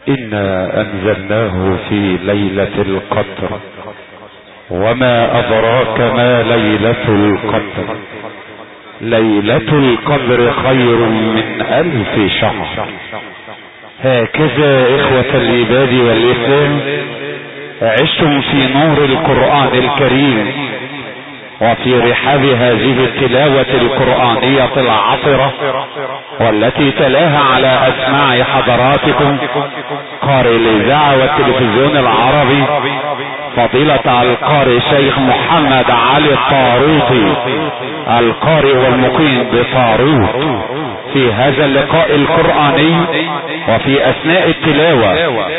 إنا أنزلناه في ليلة القدر، وما أدراك ما ليلة القدر، ليلة القدر خير من 1000 شهر. هكذا إخوة العباد والإسلام عشتم في نور القرآن الكريم وفي رحاب هذه التلاوة القرآنية العطرة، والتي تلاها على أسماع حضراتكم قارئ الإذاعة والتلفزيون العربي فضيلة القارئ شيخ محمد علي الطاروطي، القارئ والمقيم بطاروط. في هذا اللقاء القرآني وفي أثناء التلاوة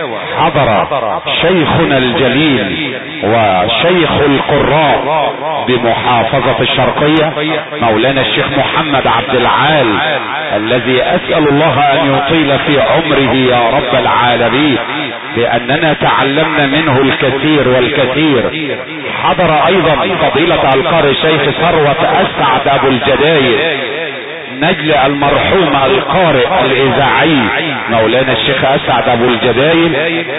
حضر شيخنا الجليل وشيخ القراء بمحافظة الشرقية مولانا الشيخ محمد عبد العال، الذي أسأل الله أن يطيل في عمره يا رب العالمين، لأننا تعلمنا منه الكثير والكثير. حضر أيضا فضيلة القارئ شيخ ثروة أسعد أبو الجدايد نجل المرحوم القارئ الإذاعي مولانا الشيخ أسعد أبو الجدايل،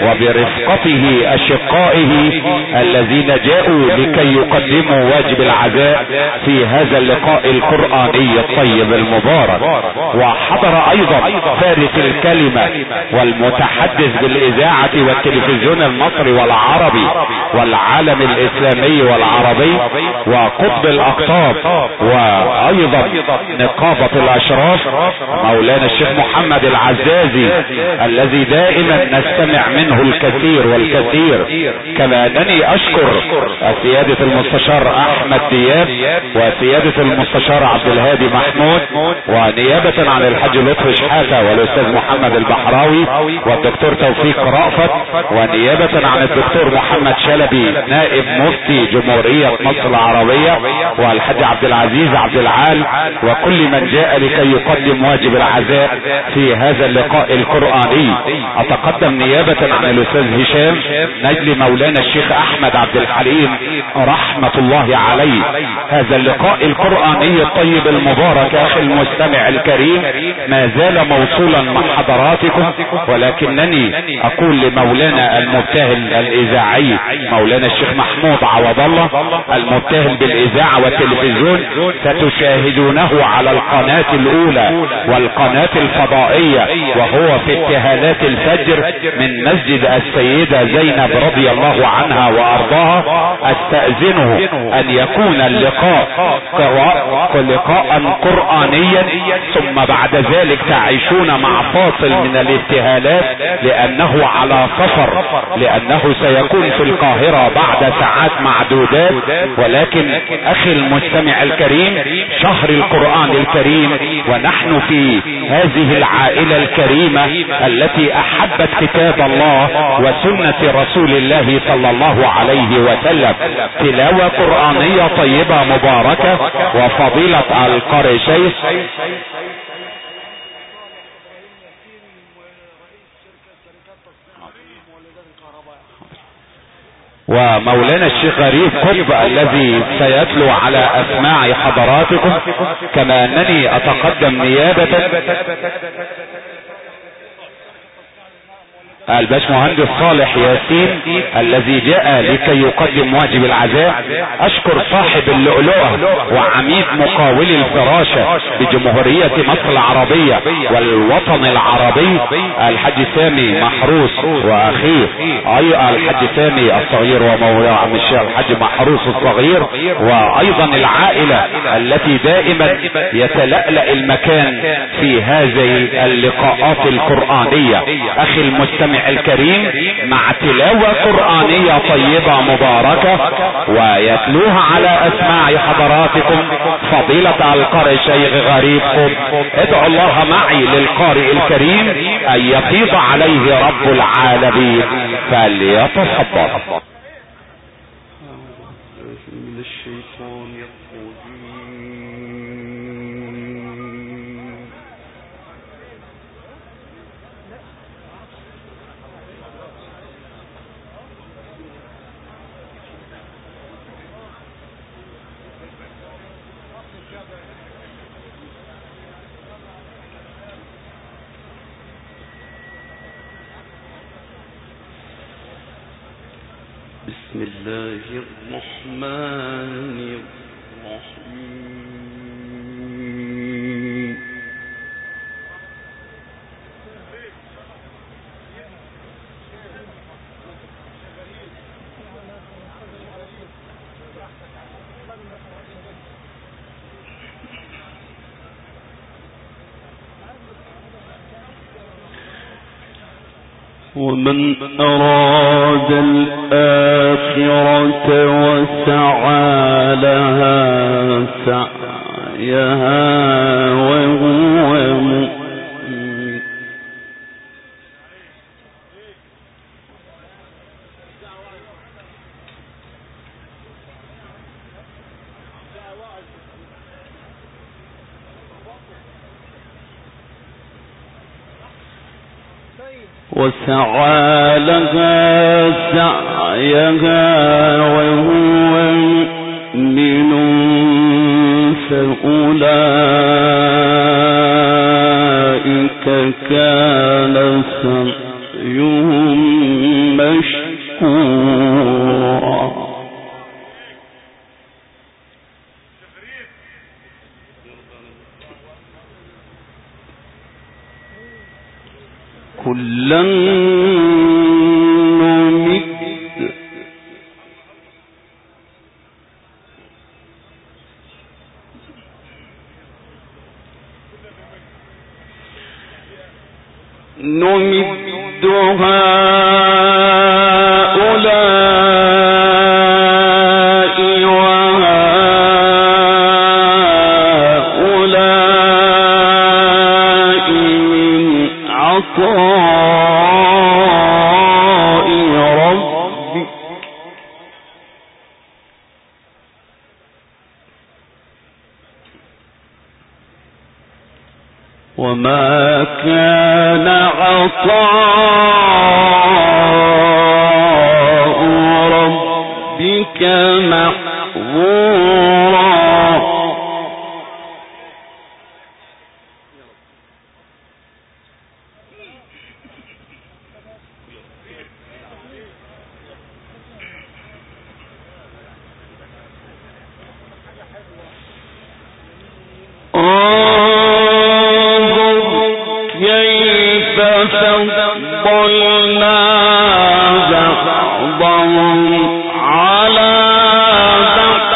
وبرفقته أشقائه الذين جاءوا لكي يقدموا واجب العزاء في هذا اللقاء القرآني الطيب المبارك. وحضر أيضا فارس الكلمة والمتحدث بالإذاعة والتلفزيون المصري والعربي والعالم الإسلامي والعربي وقطب الأقطاب وأيضا نقابة الاشراف مولانا الشيخ محمد العزازي، الذي دائما نستمع منه الكثير والكثير. كما انني اشكر سيادة المستشار احمد دياب وسيادة المستشار عبد الهادي محمود، ونيابة عن الحاج لطفي شحاتة والاستاذ محمد البحراوي والدكتور توفيق رأفت، ونيابة عن الدكتور محمد شلبي نائب مفتي جمهورية مصر العربية، والحاج عبد العزيز عبد العال، وكل من جاء لكي يقدم واجب العزاء في هذا اللقاء القرآني. اتقدم نيابة عن الاستاذ هشام نجل مولانا الشيخ احمد عبد الحليم رحمة الله عليه. هذا اللقاء القرآني الطيب المبارك اخي المستمع الكريم ما زال موصولا مع حضراتكم، ولكنني اقول لمولانا المبتهل الاذاعي مولانا الشيخ محمود عوض الله المبتهل بالاذاعة والتلفزيون، ستشاهدونه على القناة الاولى والقناة الفضائية وهو في ابتهالات الفجر من مسجد السيدة زينب رضي الله عنها وارضاها. استأذنه ان يكون اللقاء لقاء قرآنيا، ثم بعد ذلك تعيشون مع فاصل من الابتهالات لانه على سفر، لانه سيكون في القاهرة بعد ساعات معدودات. ولكن اخي المستمع الكريم شهر القرآن الكريم ونحن في هذه العائلة الكريمة التي احبت كتاب الله وسنة رسول الله صلى الله عليه وسلم. تلاوة قرآنية طيبة مباركة وفضيلة القارئ شيخ ومولانا الشيخ غريب قطب الذي سيتلو على اسماع حضراتكم. كما انني اتقدم نيابة الباشمهندس صالح ياسين الذي جاء لكي يقدم واجب العزاء. اشكر صاحب اللؤلؤة وعميد مقاول الفراشة بجمهورية مصر العربية والوطن العربي الحاج سامي محروس واخيه اي الحاج سامي الصغير ومولاه عم الشيخ الحاج محروس الصغير، وايضا العائلة التي دائما يتلألأ المكان في هذه اللقاءات القرآنية. اخي المستمع الكريم مع تلاوة قرآنية طيبة مباركة ويتلوها على اسماع حضراتكم فضيلة القارئ شيخ غريب قطب. ادعوا الله معي للقارئ الكريم ان يفيض عليه رب العالمين فليتفضل. بسم الله الرحمن الرحيم. ومن أراد الآخرة وسعى لها سعيها وهو مؤمن وسعى لها سعيها وهو مؤمن فأولئك كان سعيهم مشكورا. كلا نمد هؤلاء وهؤلاء من عطاء ربك وما كان عطاء ربك محظورا. فضلنا بعضهم على بعض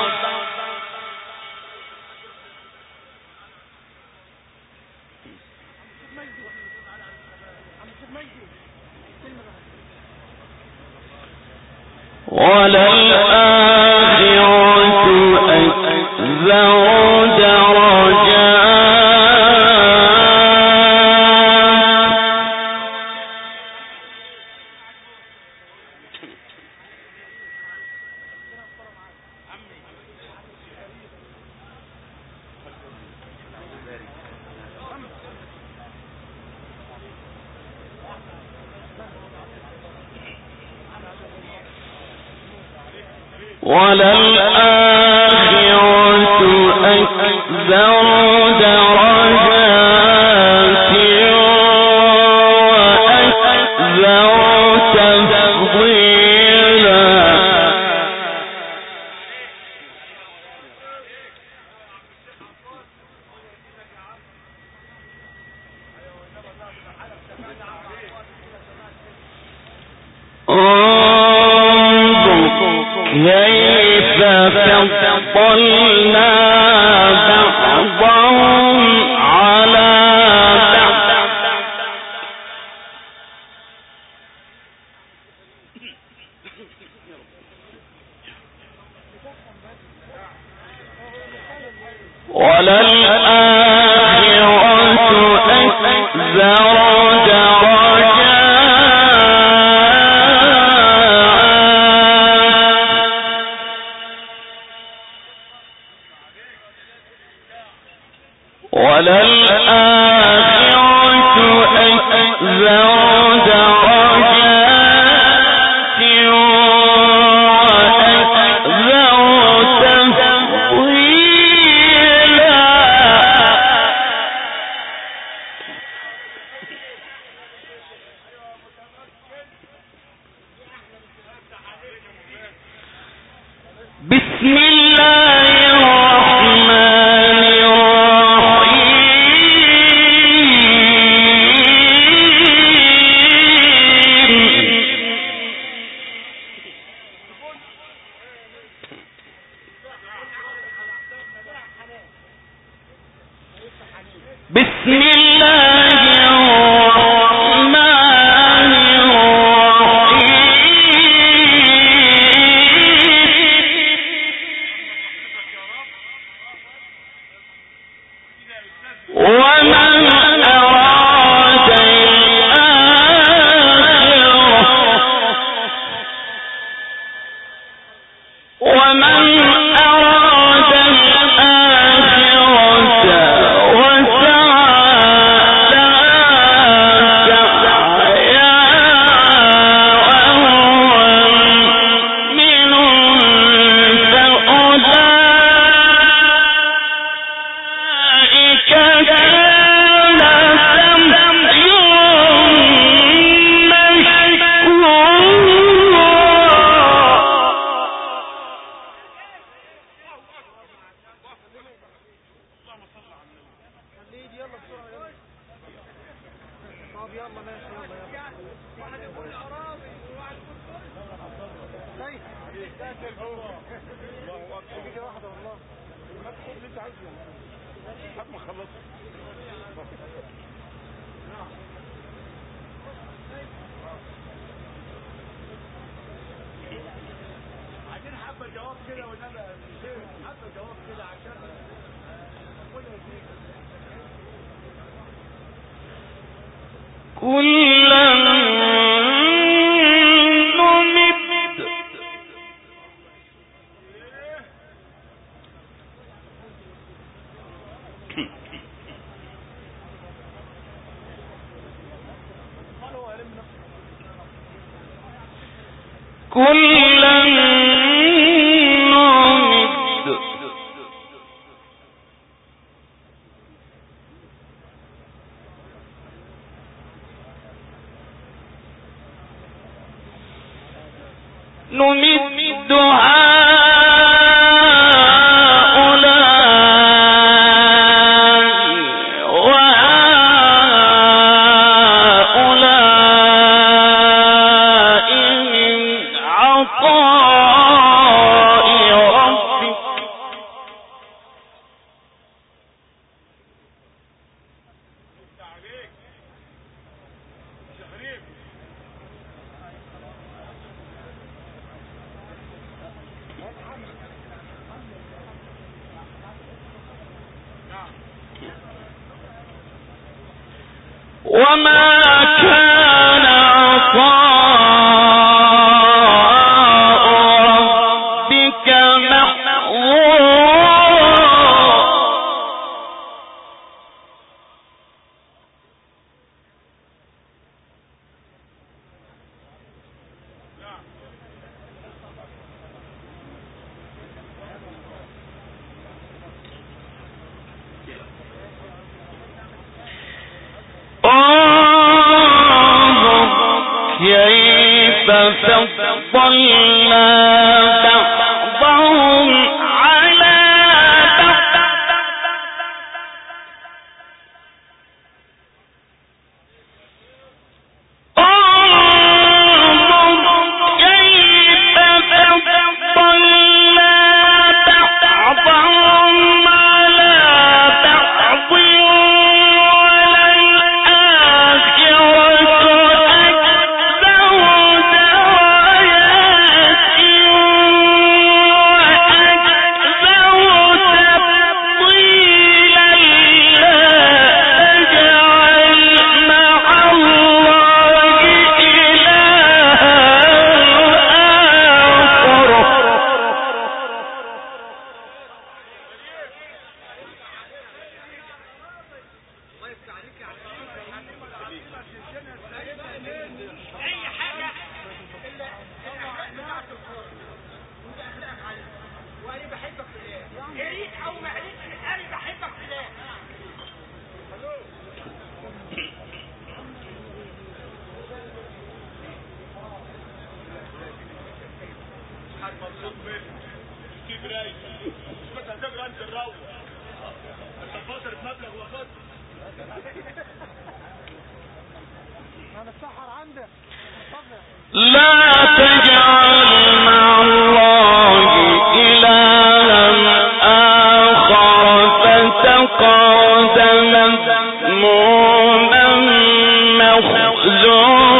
وللآخرة أكبر درجات وللآخرة أكبر درجات وأكبر تفضيلا. كيف فضلنا بعضهم على بعض وللآخرة أكبر درجات لا تجعل مع الله إلها آخر فتقعد مذموما مخذولا.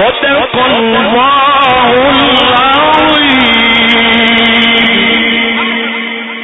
صدق الله العظيم.